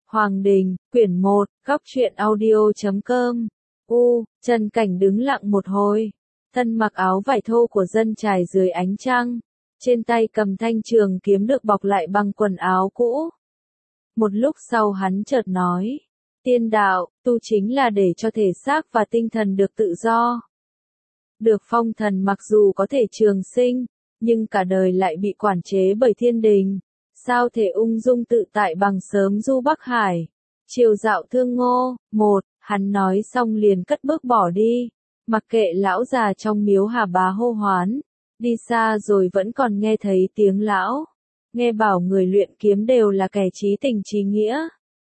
Hoàng Đình, quyển 1, góc truyện audio.com. Trần Cảnh đứng lặng một hồi, thân mặc áo vải thô của dân chài dưới ánh trăng, trên tay cầm thanh trường kiếm được bọc lại bằng quần áo cũ. Một lúc sau hắn chợt nói, tiên đạo, tu chính là để cho thể xác và tinh thần được tự do. Được phong thần mặc dù có thể trường sinh, nhưng cả đời lại bị quản chế bởi thiên đình. Sao thể ung dung tự tại bằng sớm du Bắc Hải, chiều dạo thương ngô. Hắn nói xong liền cất bước bỏ đi, mặc kệ lão già trong miếu Hà Bá hô hoán, đi xa rồi vẫn còn nghe thấy tiếng lão. Nghe bảo người luyện kiếm đều là kẻ chí tình chí nghĩa.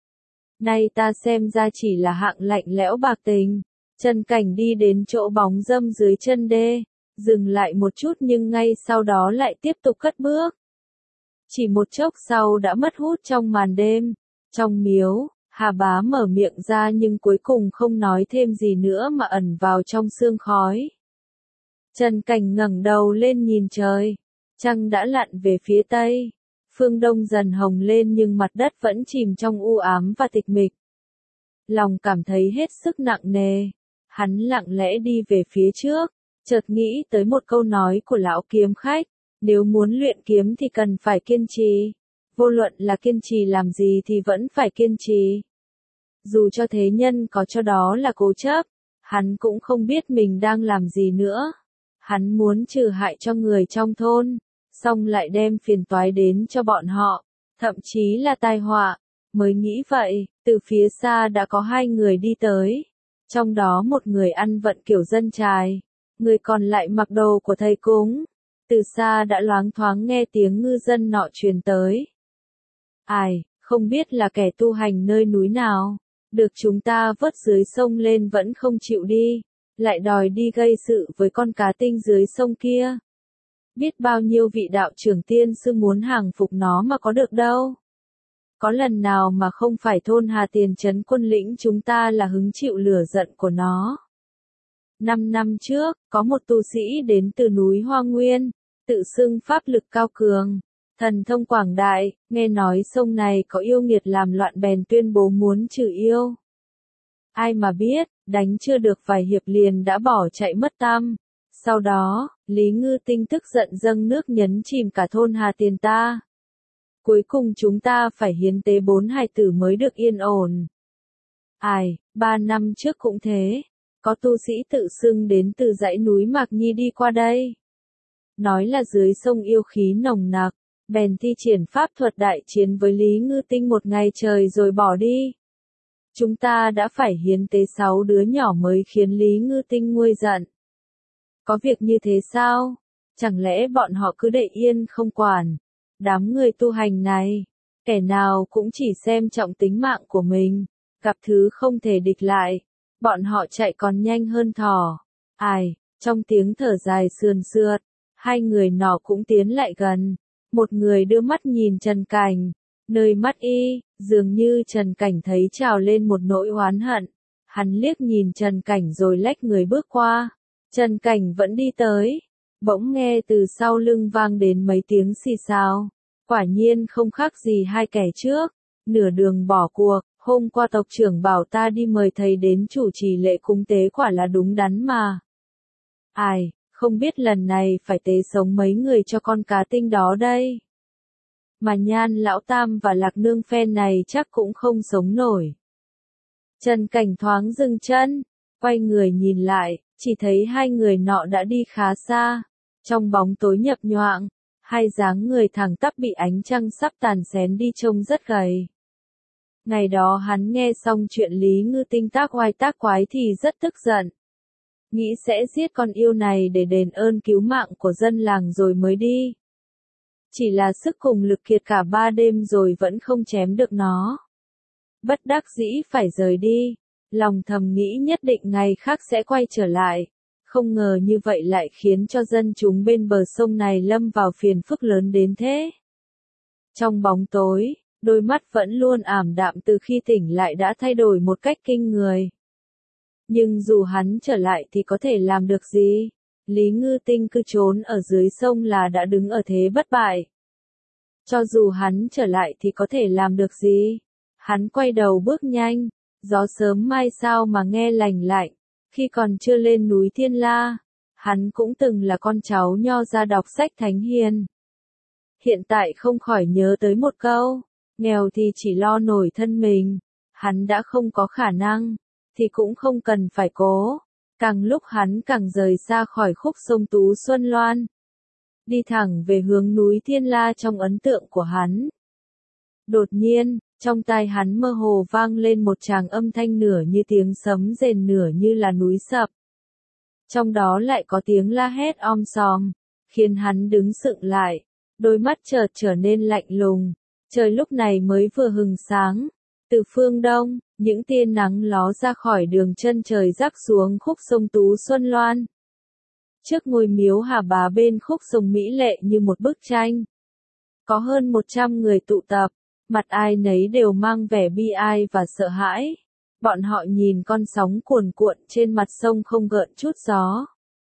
Nay ta xem ra chỉ là hạng lạnh lẽo bạc tình. Trần Cảnh đi đến chỗ bóng râm dưới chân đê, dừng lại một chút nhưng ngay sau đó lại tiếp tục cất bước. Chỉ một chốc sau đã mất hút trong màn đêm. Trong miếu, Hà Bá mở miệng ra nhưng cuối cùng không nói thêm gì nữa mà ẩn vào trong sương khói. Trần Cảnh ngẩng đầu lên nhìn trời, trăng đã lặn về phía tây, phương đông dần hồng lên nhưng mặt đất vẫn chìm trong u ám và tịch mịch. Lòng cảm thấy hết sức nặng nề, hắn lặng lẽ đi về phía trước, chợt nghĩ tới một câu nói của lão kiếm khách. Nếu muốn luyện kiếm thì cần phải kiên trì. Vô luận là kiên trì làm gì thì vẫn phải kiên trì. Dù cho thế nhân có cho đó là cố chấp, hắn cũng không biết mình đang làm gì nữa. Hắn muốn trừ hại cho người trong thôn, xong lại đem phiền toái đến cho bọn họ, thậm chí là tai họa. Mới nghĩ vậy, từ phía xa đã có hai người đi tới. Trong đó một người ăn vận kiểu dân chài, người còn lại mặc đồ của thầy cúng. Từ xa đã loáng thoáng nghe tiếng ngư dân nọ truyền tới. Ai, không biết là kẻ tu hành nơi núi nào, được chúng ta vớt dưới sông lên vẫn không chịu đi, lại đòi đi gây sự với con cá tinh dưới sông kia. Biết bao nhiêu vị đạo trưởng tiên sư muốn hàng phục nó mà có được đâu. Có lần nào mà không phải thôn Hà Tiền trấn quân lĩnh chúng ta là hứng chịu lửa giận của nó. 5 năm trước, có một tu sĩ đến từ núi Hoa Nguyên, tự xưng pháp lực cao cường, thần thông quảng đại, nghe nói sông này có yêu nghiệt làm loạn bèn tuyên bố muốn trừ yêu. Ai mà biết, đánh chưa được vài hiệp liền đã bỏ chạy mất tăm. Sau đó, Lý Ngư Tinh tức giận dâng nước nhấn chìm cả thôn Hà Tiền ta. Cuối cùng chúng ta phải hiến tế 4 hài tử mới được yên ổn. 3 năm trước cũng thế, có tu sĩ tự xưng đến từ dãy núi Mạc Nhi đi qua đây. Nói là dưới sông yêu khí nồng nặc, bèn thi triển pháp thuật đại chiến với Lý Ngư Tinh một ngày trời rồi bỏ đi. Chúng ta đã phải hiến tế 6 đứa nhỏ mới khiến Lý Ngư Tinh nguôi giận. Có việc như thế sao? Chẳng lẽ bọn họ cứ để yên không quản? Đám người tu hành này, kẻ nào cũng chỉ xem trọng tính mạng của mình, gặp thứ không thể địch lại, bọn họ chạy còn nhanh hơn thỏ. Trong tiếng thở dài sườn sượt, hai người nọ cũng tiến lại gần. Một người đưa mắt nhìn Trần Cảnh, nơi mắt y, dường như Trần Cảnh thấy trào lên một nỗi oán hận. Hắn liếc nhìn Trần Cảnh rồi lách người bước qua. Trần Cảnh vẫn đi tới, bỗng nghe từ sau lưng vang đến mấy tiếng xì xào. Quả nhiên không khác gì hai kẻ trước, nửa đường bỏ cuộc. Hôm qua tộc trưởng bảo ta đi mời thầy đến chủ trì lễ cúng tế quả là đúng đắn mà. Không biết lần này phải tế sống mấy người cho con cá tinh đó đây. Mà Nhan Lão Tam và Lạc Nương phen này chắc cũng không sống nổi. Trần Cảnh thoáng dừng chân, quay người nhìn lại, chỉ thấy hai người nọ đã đi khá xa. Trong bóng tối nhập nhoạng, hai dáng người thẳng tắp bị ánh trăng sắp tàn xén đi trông rất gầy. Ngày đó hắn nghe xong chuyện Lý Ngư Tinh tác oai tác quái thì rất tức giận. Nghĩ sẽ giết con yêu này để đền ơn cứu mạng của dân làng rồi mới đi. Chỉ là sức cùng lực kiệt cả 3 đêm rồi vẫn không chém được nó. Bất đắc dĩ phải rời đi, lòng thầm nghĩ nhất định ngày khác sẽ quay trở lại. Không ngờ như vậy lại khiến cho dân chúng bên bờ sông này lâm vào phiền phức lớn đến thế. Trong bóng tối, đôi mắt vẫn luôn ảm đạm từ khi tỉnh lại đã thay đổi một cách kinh người. Nhưng dù hắn trở lại thì có thể làm được gì? Lý Ngư Tinh cứ trốn ở dưới sông là đã đứng ở thế bất bại. Cho dù hắn trở lại thì có thể làm được gì? Hắn quay đầu bước nhanh, gió sớm mai sao mà nghe lành lạnh, khi còn chưa lên núi Thiên La, hắn cũng từng là con cháu nho ra đọc sách thánh hiền. Hiện tại không khỏi nhớ tới một câu, nghèo thì chỉ lo nổi thân mình, hắn đã không có khả năng, thì cũng không cần phải cố. Càng lúc hắn càng rời xa khỏi khúc sông Tú Xuân Loan, đi thẳng về hướng núi Thiên La trong ấn tượng của hắn. Đột nhiên, trong tai hắn mơ hồ vang lên một tràng âm thanh nửa như tiếng sấm rền nửa như là núi sập. Trong đó lại có tiếng la hét om sòm, khiến hắn đứng sững lại, đôi mắt chợt trở nên lạnh lùng. Trời lúc này mới vừa hừng sáng, từ phương đông, những tia nắng ló ra khỏi đường chân trời rắc xuống khúc sông Tú Xuân Loan. Trước ngôi miếu Hà Bá bên khúc sông mỹ lệ như một bức tranh. Có hơn 100 người tụ tập, mặt ai nấy đều mang vẻ bi ai và sợ hãi. Bọn họ nhìn con sóng cuồn cuộn trên mặt sông không gợn chút gió.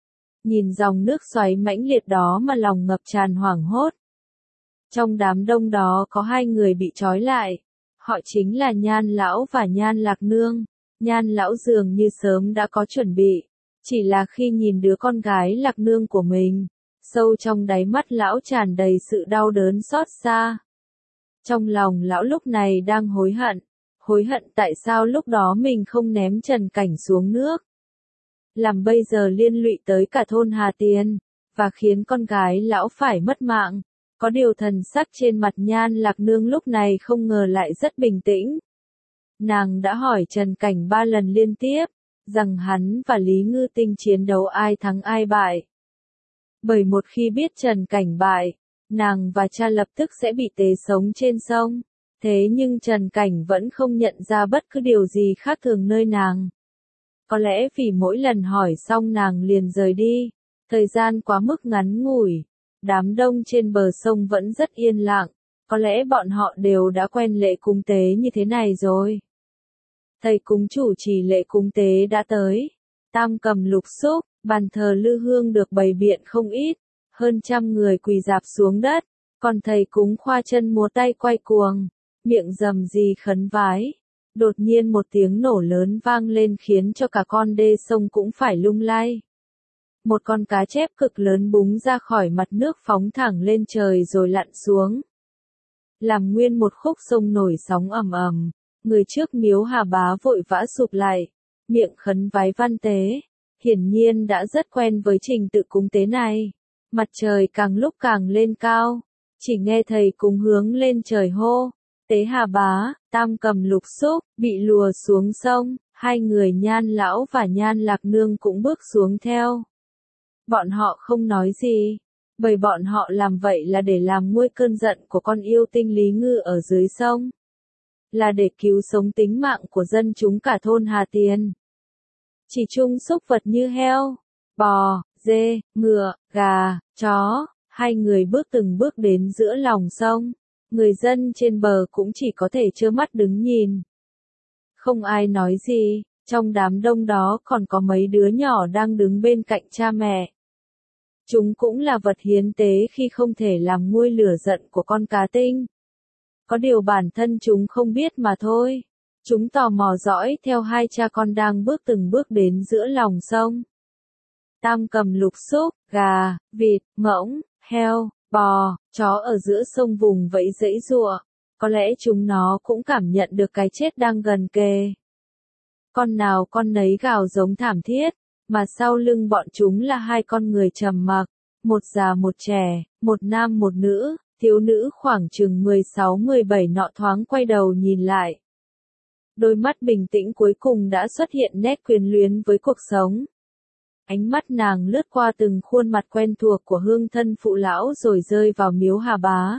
Nhìn dòng nước xoáy mãnh liệt đó mà lòng ngập tràn hoảng hốt. Trong đám đông đó có 2 người bị trói lại. Họ chính là Nhan Lão và Nhan Lạc Nương. Nhan Lão dường như sớm đã có chuẩn bị. Chỉ là khi nhìn đứa con gái Lạc Nương của mình, sâu trong đáy mắt Lão tràn đầy sự đau đớn xót xa. Trong lòng Lão lúc này đang hối hận tại sao lúc đó mình không ném Trần Cảnh xuống nước. Làm bây giờ liên lụy tới cả thôn Hà Tiên, và khiến con gái Lão phải mất mạng. Có điều thần sắc trên mặt Nhan Lạc Nương lúc này không ngờ lại rất bình tĩnh. Nàng đã hỏi Trần Cảnh 3 lần liên tiếp, rằng hắn và Lý Ngư Tinh chiến đấu ai thắng ai bại. Bởi một khi biết Trần Cảnh bại, nàng và cha lập tức sẽ bị tế sống trên sông. Thế nhưng Trần Cảnh vẫn không nhận ra bất cứ điều gì khác thường nơi nàng. Có lẽ vì mỗi lần hỏi xong nàng liền rời đi, thời gian quá mức ngắn ngủi. Đám đông trên bờ sông vẫn rất yên lặng, có lẽ bọn họ đều đã quen lễ cúng tế như thế này rồi. Thầy cúng chủ trì lễ cúng tế đã tới, tam cầm lục xúc, bàn thờ lư hương được bày biện không ít, hơn 100 người quỳ rạp xuống đất, còn thầy cúng khoa chân múa tay quay cuồng, miệng rầm rì khấn vái. Đột nhiên một tiếng nổ lớn vang lên khiến cho cả con đê sông cũng phải lung lay. Một con cá chép cực lớn búng ra khỏi mặt nước phóng thẳng lên trời rồi lặn xuống. Làm nguyên một khúc sông nổi sóng ầm ầm, người trước miếu Hà Bá vội vã sụp lại, miệng khấn vái văn tế, hiển nhiên đã rất quen với trình tự cúng tế này. Mặt trời càng lúc càng lên cao, chỉ nghe thầy cúng hướng lên trời hô, tế Hà Bá, tam cầm lục xúc, bị lùa xuống sông, 2 người Nhan Lão và Nhan Lạc Nương cũng bước xuống theo. Bọn họ không nói gì, bởi bọn họ làm vậy là để làm nguôi cơn giận của con yêu tinh Lý Ngư ở dưới sông. Là để cứu sống tính mạng của dân chúng cả thôn Hà Tiên. Chỉ chung súc vật như heo, bò, dê, ngựa, gà, chó, 2 người bước từng bước đến giữa lòng sông. Người dân trên bờ cũng chỉ có thể trơ mắt đứng nhìn. Không ai nói gì, trong đám đông đó còn có mấy đứa nhỏ đang đứng bên cạnh cha mẹ. Chúng cũng là vật hiến tế khi không thể làm nguôi lửa giận của con cá tinh. Có điều bản thân chúng không biết mà thôi. Chúng tò mò dõi theo 2 cha con đang bước từng bước đến giữa lòng sông. Tam cầm lục xúc, gà, vịt, ngỗng, heo, bò, chó ở giữa sông vùng vẫy giãy giụa. Có lẽ chúng nó cũng cảm nhận được cái chết đang gần kề. Con nào con nấy gào giống thảm thiết, mà sau lưng bọn chúng là 2 con người trầm mặc, một già một trẻ, một nam một nữ, thiếu nữ khoảng chừng 16-17 nọ thoáng quay đầu nhìn lại. Đôi mắt bình tĩnh cuối cùng đã xuất hiện nét quyến luyến với cuộc sống. Ánh mắt nàng lướt qua từng khuôn mặt quen thuộc của hương thân phụ lão rồi rơi vào miếu Hà Bá.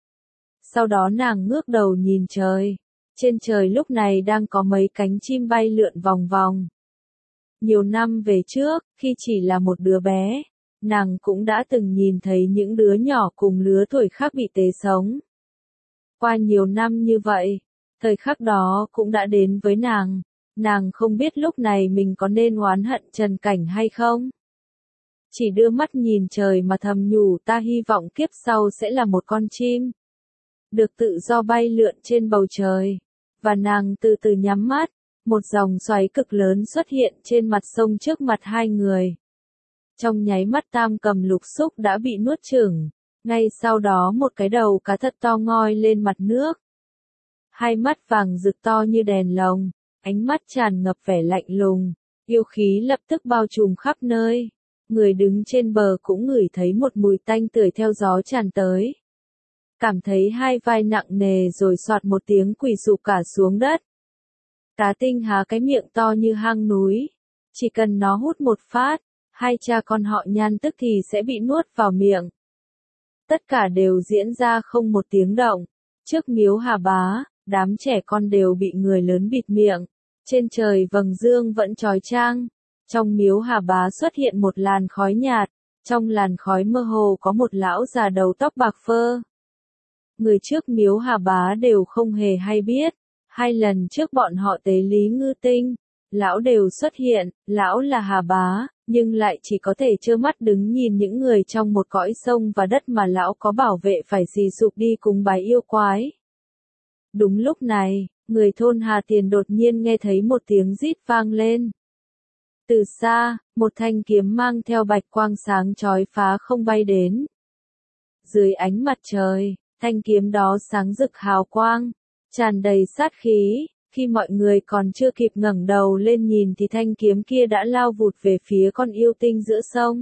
Sau đó nàng ngước đầu nhìn trời. Trên trời lúc này đang có mấy cánh chim bay lượn vòng vòng. Nhiều năm về trước, khi chỉ là một đứa bé, nàng cũng đã từng nhìn thấy những đứa nhỏ cùng lứa tuổi khác bị tế sống. Qua nhiều năm như vậy, thời khắc đó cũng đã đến với nàng. Nàng không biết lúc này mình có nên oán hận Trần Cảnh hay không. Chỉ đưa mắt nhìn trời mà thầm nhủ ta hy vọng kiếp sau sẽ là một con chim. Được tự do bay lượn trên bầu trời. và nàng từ từ nhắm mắt, một dòng xoáy cực lớn xuất hiện trên mặt sông trước mặt hai người. Trong nháy mắt Tam Cầm Lục Xúc đã bị nuốt chửng, ngay sau đó một cái đầu cá thật to ngoi lên mặt nước. Hai mắt vàng rực to như đèn lồng, ánh mắt tràn ngập vẻ lạnh lùng, yêu khí lập tức bao trùm khắp nơi. Người đứng trên bờ cũng ngửi thấy một mùi tanh tưởi theo gió tràn tới. Cảm thấy hai vai nặng nề rồi soạt một tiếng quỳ sụp cả xuống đất. Cá Tinh há cái miệng to như hang núi. Chỉ cần nó hút một phát, hai cha con họ Nhan tức thì sẽ bị nuốt vào miệng. Tất cả đều diễn ra không một tiếng động. Trước miếu Hà Bá, đám trẻ con đều bị người lớn bịt miệng. Trên trời vầng dương vẫn chói chang. Trong miếu Hà Bá xuất hiện một làn khói nhạt. Trong làn khói mơ hồ có một lão già đầu tóc bạc phơ. Người trước miếu Hà Bá đều không hề hay biết. 2 lần trước bọn họ tế Lý Ngư Tinh, lão đều xuất hiện, lão là Hà Bá, nhưng lại chỉ có thể trơ mắt đứng nhìn những người trong một cõi sông và đất mà lão có bảo vệ phải xì sụp đi cúng bái yêu quái. Đúng lúc này, người thôn Hà Tiền đột nhiên nghe thấy một tiếng rít vang lên. Từ xa, một thanh kiếm mang theo bạch quang sáng chói phá không bay đến. Dưới ánh mặt trời, thanh kiếm đó sáng rực hào quang, tràn đầy sát khí, khi mọi người còn chưa kịp ngẩng đầu lên nhìn thì thanh kiếm kia đã lao vụt về phía con yêu tinh giữa sông.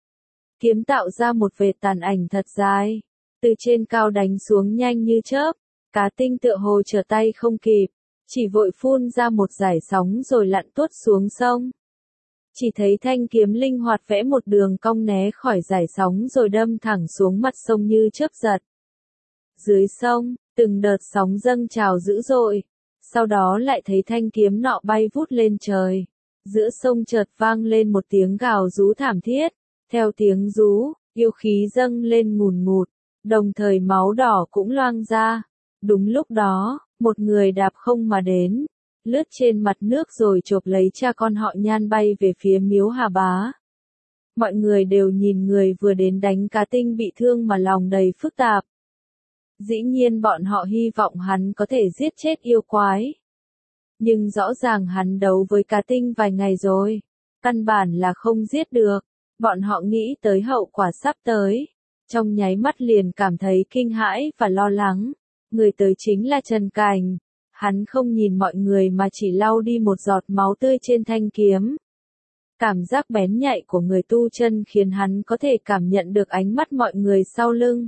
Kiếm tạo ra một vệt tàn ảnh thật dài, từ trên cao đánh xuống nhanh như chớp, Cá Tinh tựa hồ trở tay không kịp, chỉ vội phun ra một dải sóng rồi lặn tuốt xuống sông. Chỉ thấy thanh kiếm linh hoạt vẽ một đường cong né khỏi dải sóng rồi đâm thẳng xuống mặt sông như chớp giật. Dưới sông, từng đợt sóng dâng trào dữ dội, sau đó lại thấy thanh kiếm nọ bay vút lên trời. Giữa sông chợt vang lên một tiếng gào rú thảm thiết, theo tiếng rú, yêu khí dâng lên ngùn ngụt, đồng thời máu đỏ cũng loang ra. Đúng lúc đó, một người đạp không mà đến, lướt trên mặt nước rồi chộp lấy cha con họ Nhan bay về phía miếu Hà Bá. Mọi người đều nhìn người vừa đến đánh Cá Tinh bị thương mà lòng đầy phức tạp. Dĩ nhiên bọn họ hy vọng hắn có thể giết chết yêu quái. Nhưng rõ ràng hắn đấu với Cá Tinh vài ngày rồi, căn bản là không giết được. Bọn họ nghĩ tới hậu quả sắp tới, trong nháy mắt liền cảm thấy kinh hãi và lo lắng. Người tới chính là Trần Cảnh. Hắn không nhìn mọi người mà chỉ lau đi một giọt máu tươi trên thanh kiếm. Cảm giác bén nhạy của người tu chân khiến hắn có thể cảm nhận được ánh mắt mọi người sau lưng.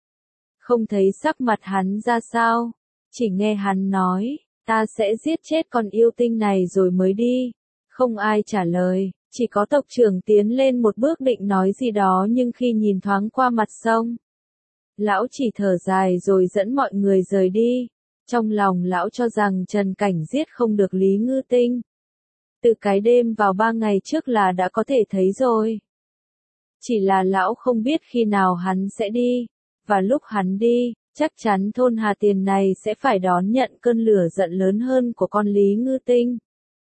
Không thấy sắc mặt hắn ra sao, chỉ nghe hắn nói, ta sẽ giết chết con yêu tinh này rồi mới đi. Không ai trả lời, chỉ có tộc trưởng tiến lên một bước định nói gì đó nhưng khi nhìn thoáng qua mặt sông, lão chỉ thở dài rồi dẫn mọi người rời đi. Trong lòng lão cho rằng Trần Cảnh giết không được Lý Ngư Tinh. Từ cái đêm vào 3 ngày trước là đã có thể thấy rồi. Chỉ là lão không biết khi nào hắn sẽ đi. Và lúc hắn đi, chắc chắn thôn Hà Tiền này sẽ phải đón nhận cơn lửa giận lớn hơn của con Lý Ngư Tinh.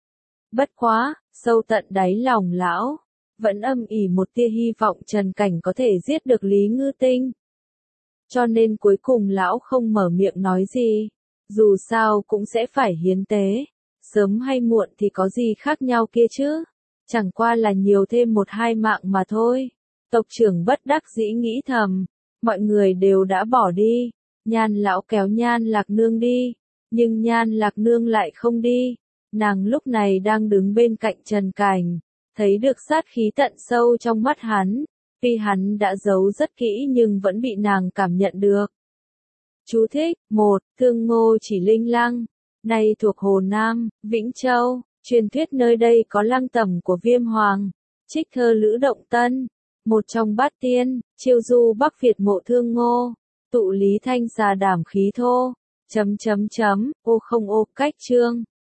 Bất quá, sâu tận đáy lòng lão, vẫn âm ỉ một tia hy vọng Trần Cảnh có thể giết được Lý Ngư Tinh. Cho nên cuối cùng lão không mở miệng nói gì. Dù sao cũng sẽ phải hiến tế. Sớm hay muộn thì có gì khác nhau kia chứ. Chẳng qua là nhiều thêm 1-2 mạng mà thôi. Tộc trưởng bất đắc dĩ nghĩ thầm. Mọi người đều đã bỏ đi. Nhan lão kéo Nhan Lạc Nương đi. Nhưng Nhan Lạc Nương lại không đi. Nàng lúc này đang đứng bên cạnh Trần Cảnh. Thấy được sát khí tận sâu trong mắt hắn. Tuy hắn đã giấu rất kỹ nhưng vẫn bị nàng cảm nhận được. Chú thích: 1. Thương Ngô Chỉ Linh Lăng, nay thuộc Hồ Nam, Vĩnh Châu. Truyền thuyết nơi đây có lăng tẩm của Viêm Hoàng. Trích thơ Lữ Động Tân, một trong bát tiên, chiêu du Bắc Việt mộ Thương Ngô, tụ Lý Thanh xà đảm khí thô. Ô không ô cách chương.